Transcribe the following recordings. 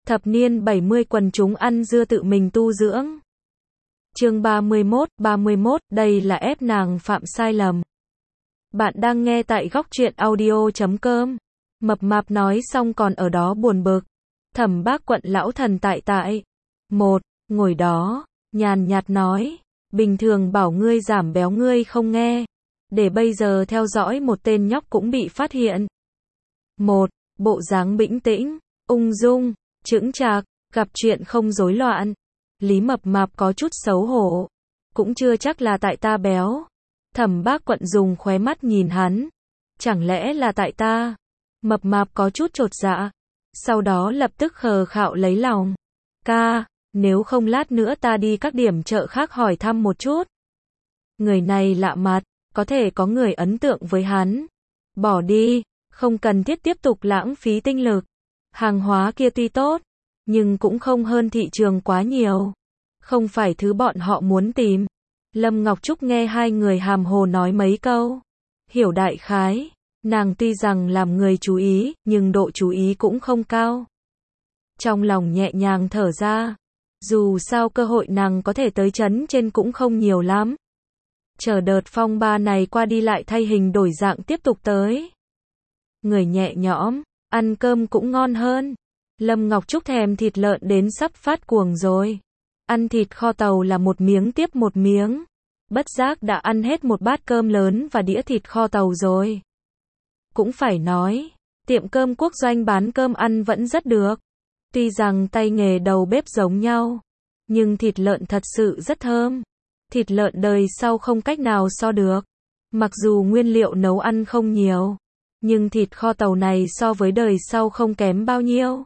Thập niên 70 quần chúng ăn dưa tự mình tu dưỡng. Chương 31, đây là ép nàng phạm sai lầm. Bạn đang nghe tại góc truyện audio.com. Mập mạp nói xong còn ở đó buồn bực. Thẩm Bác Quận lão thần tại. Ngồi đó, nhàn nhạt nói, bình thường bảo ngươi giảm béo ngươi không nghe. Để bây giờ theo dõi một tên nhóc cũng bị phát hiện. Bộ dáng bĩnh tĩnh, ung dung, chững chạc, gặp chuyện không rối loạn. Lý Mập Mạp có chút xấu hổ. Cũng chưa chắc là tại ta béo. Thẩm Bác Quận dùng khóe mắt nhìn hắn. Chẳng lẽ là tại ta? Mập Mạp có chút chột dạ. Sau đó lập tức khờ khạo lấy lòng. Ca, nếu không lát nữa ta đi các điểm chợ khác hỏi thăm một chút. Người này lạ mặt, có thể có người ấn tượng với hắn. Bỏ đi, không cần thiết tiếp tục lãng phí tinh lực. Hàng hóa kia tuy tốt, nhưng cũng không hơn thị trường quá nhiều. Không phải thứ bọn họ muốn tìm. Lâm Ngọc Trúc nghe hai người hàm hồ nói mấy câu. Hiểu đại khái. Nàng tuy rằng làm người chú ý, nhưng độ chú ý cũng không cao. Trong lòng nhẹ nhàng thở ra. Dù sao cơ hội nàng có thể tới trấn trên cũng không nhiều lắm. Chờ đợt phong ba này qua đi lại thay hình đổi dạng tiếp tục tới. Người nhẹ nhõm, ăn cơm cũng ngon hơn. Lâm Ngọc Trúc thèm thịt lợn đến sắp phát cuồng rồi. Ăn thịt kho tàu là một miếng tiếp một miếng. Bất giác đã ăn hết một bát cơm lớn và đĩa thịt kho tàu rồi. Cũng phải nói, tiệm cơm Quốc Doanh bán cơm ăn vẫn rất được. Tuy rằng tay nghề đầu bếp giống nhau, nhưng thịt lợn thật sự rất thơm. Thịt lợn đời sau không cách nào so được. Mặc dù nguyên liệu nấu ăn không nhiều, nhưng thịt kho tàu này so với đời sau không kém bao nhiêu.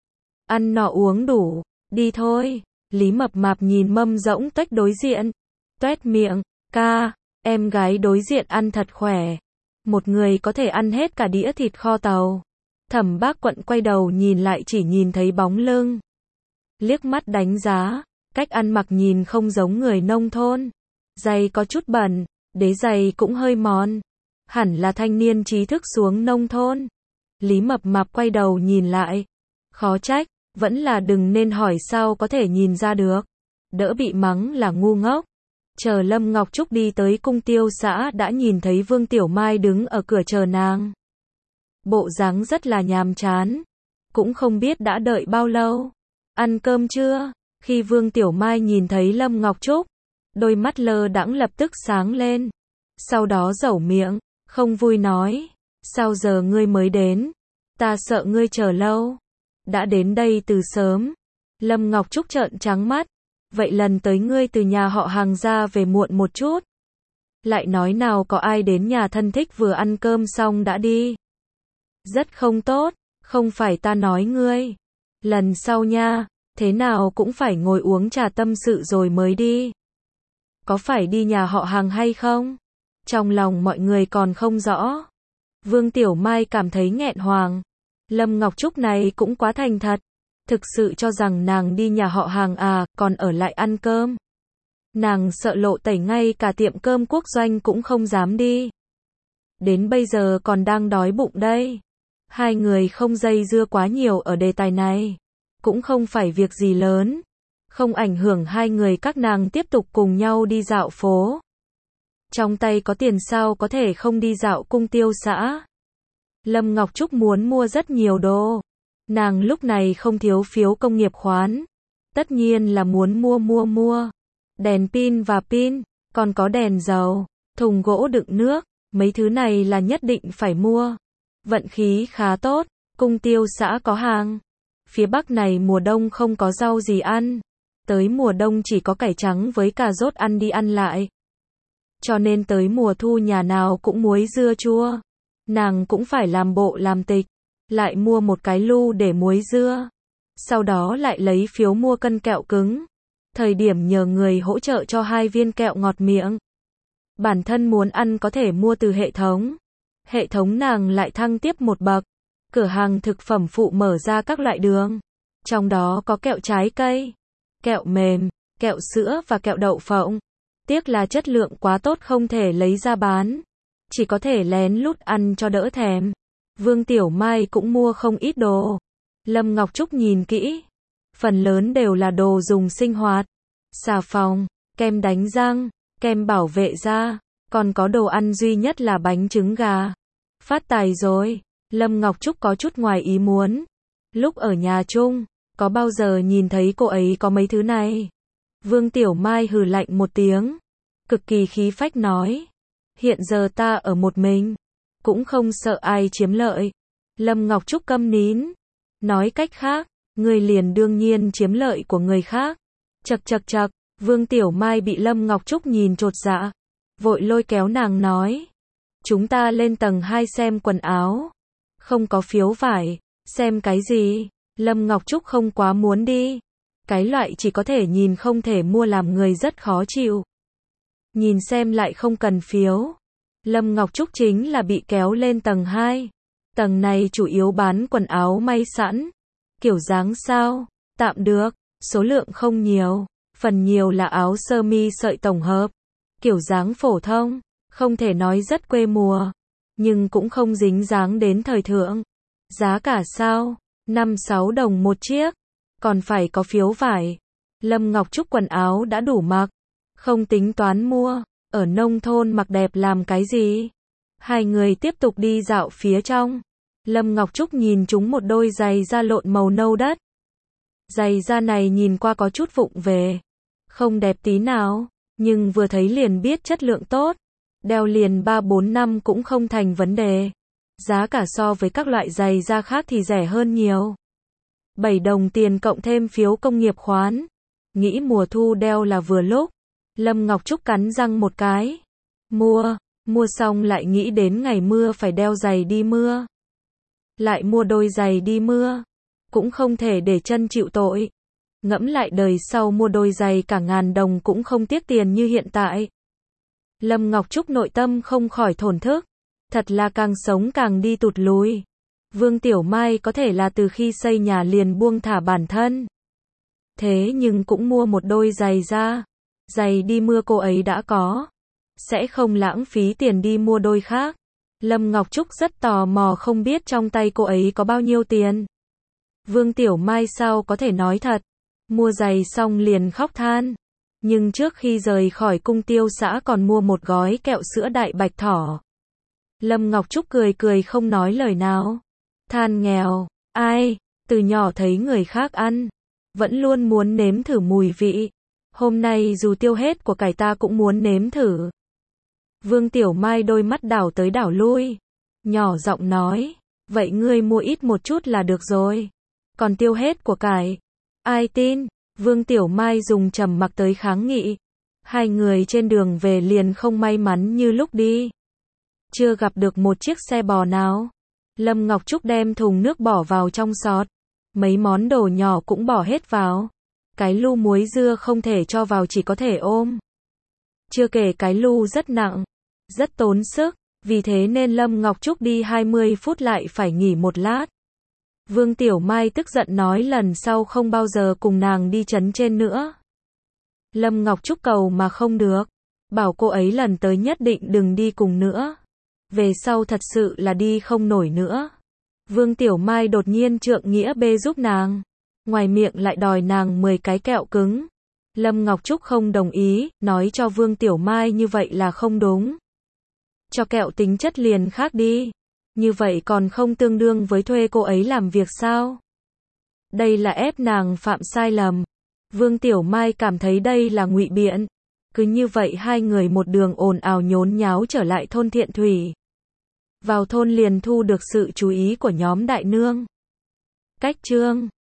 Ăn no uống đủ, đi thôi. Lý Mập Mạp nhìn mâm rỗng tuếch đối diện. Tuét miệng, ca, em gái đối diện ăn thật khỏe. Một người có thể ăn hết cả đĩa thịt kho tàu. Thẩm Bác Quận quay đầu nhìn lại chỉ nhìn thấy bóng lưng. Liếc mắt đánh giá, cách ăn mặc nhìn không giống người nông thôn. Giày có chút bẩn, đế giày cũng hơi mòn. Hẳn là thanh niên trí thức xuống nông thôn. Lý Mập Mạp quay đầu nhìn lại. Khó trách, vẫn là đừng nên hỏi sao có thể nhìn ra được. Đỡ bị mắng là ngu ngốc. Chờ Lâm Ngọc Trúc đi tới cung tiêu xã đã nhìn thấy Vương Tiểu Mai đứng ở cửa chờ nàng. Bộ dáng rất là nhàm chán. Cũng không biết đã đợi bao lâu. Ăn cơm chưa? Khi Vương Tiểu Mai nhìn thấy Lâm Ngọc Trúc, đôi mắt lơ đãng lập tức sáng lên. Sau đó dẩu miệng, không vui nói. Sao giờ ngươi mới đến? Ta sợ ngươi chờ lâu. Đã đến đây từ sớm. Lâm Ngọc Trúc trợn trắng mắt. Vậy lần tới ngươi từ nhà họ Hàng ra về muộn một chút. Lại nói nào có ai đến nhà thân thích vừa ăn cơm xong đã đi. Rất không tốt, không phải ta nói ngươi. Lần sau nha, thế nào cũng phải ngồi uống trà tâm sự rồi mới đi. Có phải đi nhà họ Hàng hay không? Trong lòng mọi người còn không rõ. Vương Tiểu Mai cảm thấy nghẹn hoàng. Lâm Ngọc Trúc này cũng quá thành thật. Thực sự cho rằng nàng đi nhà họ Hàng à, còn ở lại ăn cơm. Nàng sợ lộ tẩy ngay cả tiệm cơm Quốc Doanh cũng không dám đi. Đến bây giờ còn đang đói bụng đây. Hai người không dây dưa quá nhiều ở đề tài này. Cũng không phải việc gì lớn. Không ảnh hưởng hai người các nàng tiếp tục cùng nhau đi dạo phố. Trong tay có tiền sao có thể không đi dạo cung tiêu xã. Lâm Ngọc Trúc muốn mua rất nhiều đồ. Nàng lúc này không thiếu phiếu công nghiệp khoán. Tất nhiên là muốn mua. Đèn pin và pin, còn có đèn dầu, thùng gỗ đựng nước, mấy thứ này là nhất định phải mua. Vận khí khá tốt, cung tiêu xã có hàng. Phía Bắc này mùa đông không có rau gì ăn. Tới mùa đông chỉ có cải trắng với cà rốt ăn đi ăn lại. Cho nên tới mùa thu nhà nào cũng muối dưa chua. Nàng cũng phải làm bộ làm tịch. Lại mua một cái lu để muối dưa. Sau đó lại lấy phiếu mua cân kẹo cứng. Thời điểm nhờ người hỗ trợ cho 2 viên kẹo ngọt miệng. Bản thân muốn ăn có thể mua từ hệ thống. Hệ thống nàng lại thăng tiếp một bậc. Cửa hàng thực phẩm phụ mở ra các loại đường. Trong đó có kẹo trái cây, kẹo mềm, kẹo sữa và kẹo đậu phộng. Tiếc là chất lượng quá tốt không thể lấy ra bán. Chỉ có thể lén lút ăn cho đỡ thèm. Vương Tiểu Mai cũng mua không ít đồ. Lâm Ngọc Trúc nhìn kỹ. Phần lớn đều là đồ dùng sinh hoạt. Xà phòng, kem đánh răng, kem bảo vệ da. Còn có đồ ăn duy nhất là bánh trứng gà. Phát tài rồi. Lâm Ngọc Trúc có chút ngoài ý muốn. Lúc ở nhà chung, có bao giờ nhìn thấy cô ấy có mấy thứ này? Vương Tiểu Mai hừ lạnh một tiếng. Cực kỳ khí phách nói. Hiện giờ ta ở một mình. Cũng không sợ ai chiếm lợi. Lâm Ngọc Trúc câm nín. Nói cách khác, người liền đương nhiên chiếm lợi của người khác. Chậc chậc chậc, Vương Tiểu Mai bị Lâm Ngọc Trúc nhìn chột dạ. Vội lôi kéo nàng nói. Chúng ta lên tầng 2 xem quần áo. Không có phiếu vải. Xem cái gì? Lâm Ngọc Trúc không quá muốn đi. Cái loại chỉ có thể nhìn không thể mua làm người rất khó chịu. Nhìn xem lại không cần phiếu. Lâm Ngọc Trúc chính là bị kéo lên tầng 2. Tầng này chủ yếu bán quần áo may sẵn. Kiểu dáng sao? Tạm được. Số lượng không nhiều. Phần nhiều là áo sơ mi sợi tổng hợp. Kiểu dáng phổ thông. Không thể nói rất quê mùa. Nhưng cũng không dính dáng đến thời thượng. Giá cả sao? 5-6 đồng một chiếc. Còn phải có phiếu vải. Lâm Ngọc Trúc quần áo đã đủ mặc. Không tính toán mua. Ở nông thôn mặc đẹp làm cái gì? Hai người tiếp tục đi dạo phía trong. Lâm Ngọc Trúc nhìn chúng một đôi giày da lộn màu nâu đất. Giày da này nhìn qua có chút vụng về. Không đẹp tí nào. Nhưng vừa thấy liền biết chất lượng tốt. Đeo liền 3-4 năm cũng không thành vấn đề. Giá cả so với các loại giày da khác thì rẻ hơn nhiều. 7 đồng tiền cộng thêm phiếu công nghiệp khoán. Nghĩ mùa thu đeo là vừa lúc. Lâm Ngọc Trúc cắn răng một cái. Mua xong lại nghĩ đến ngày mưa phải đeo giày đi mưa. Lại mua đôi giày đi mưa. Cũng không thể để chân chịu tội. Ngẫm lại đời sau mua đôi giày cả ngàn đồng cũng không tiếc tiền như hiện tại. Lâm Ngọc Trúc nội tâm không khỏi thổn thức. Thật là càng sống càng đi tụt lùi. Vương Tiểu Mai có thể là từ khi xây nhà liền buông thả bản thân. Thế nhưng cũng mua một đôi giày da. Giày đi mưa cô ấy đã có. Sẽ không lãng phí tiền đi mua đôi khác. Lâm Ngọc Trúc rất tò mò không biết trong tay cô ấy có bao nhiêu tiền. Vương Tiểu Mai sao có thể nói thật. Mua giày xong liền khóc than. Nhưng trước khi rời khỏi cung tiêu xã còn mua một gói kẹo sữa đại bạch thỏ. Lâm Ngọc Trúc cười cười không nói lời nào. Than nghèo. Ai, từ nhỏ thấy người khác ăn. Vẫn luôn muốn nếm thử mùi vị. Hôm nay dù tiêu hết của cải ta cũng muốn nếm thử. Vương Tiểu Mai đôi mắt đảo tới đảo lui. Nhỏ giọng nói. Vậy ngươi mua ít một chút là được rồi. Còn tiêu hết của cải. Ai tin? Vương Tiểu Mai dùng trầm mặc tới kháng nghị. Hai người trên đường về liền không may mắn như lúc đi. Chưa gặp được một chiếc xe bò nào. Lâm Ngọc Trúc đem thùng nước bỏ vào trong xọt. Mấy món đồ nhỏ cũng bỏ hết vào. Cái lu muối dưa không thể cho vào chỉ có thể ôm. Chưa kể cái lu rất nặng. Rất tốn sức. Vì thế nên Lâm Ngọc Trúc đi 20 phút lại phải nghỉ một lát. Vương Tiểu Mai tức giận nói lần sau không bao giờ cùng nàng đi trấn trên nữa. Lâm Ngọc Trúc cầu mà không được. Bảo cô ấy lần tới nhất định đừng đi cùng nữa. Về sau thật sự là đi không nổi nữa. Vương Tiểu Mai đột nhiên trượng nghĩa bê giúp nàng. Ngoài miệng lại đòi nàng 10 cái kẹo cứng. Lâm Ngọc Trúc không đồng ý, nói cho Vương Tiểu Mai như vậy là không đúng. Cho kẹo tính chất liền khác đi. Như vậy còn không tương đương với thuê cô ấy làm việc sao? Đây là ép nàng phạm sai lầm. Vương Tiểu Mai cảm thấy đây là ngụy biện. Cứ như vậy hai người một đường ồn ào nhốn nháo trở lại thôn Thiện Thủy. Vào thôn liền thu được sự chú ý của nhóm đại nương. Cách chương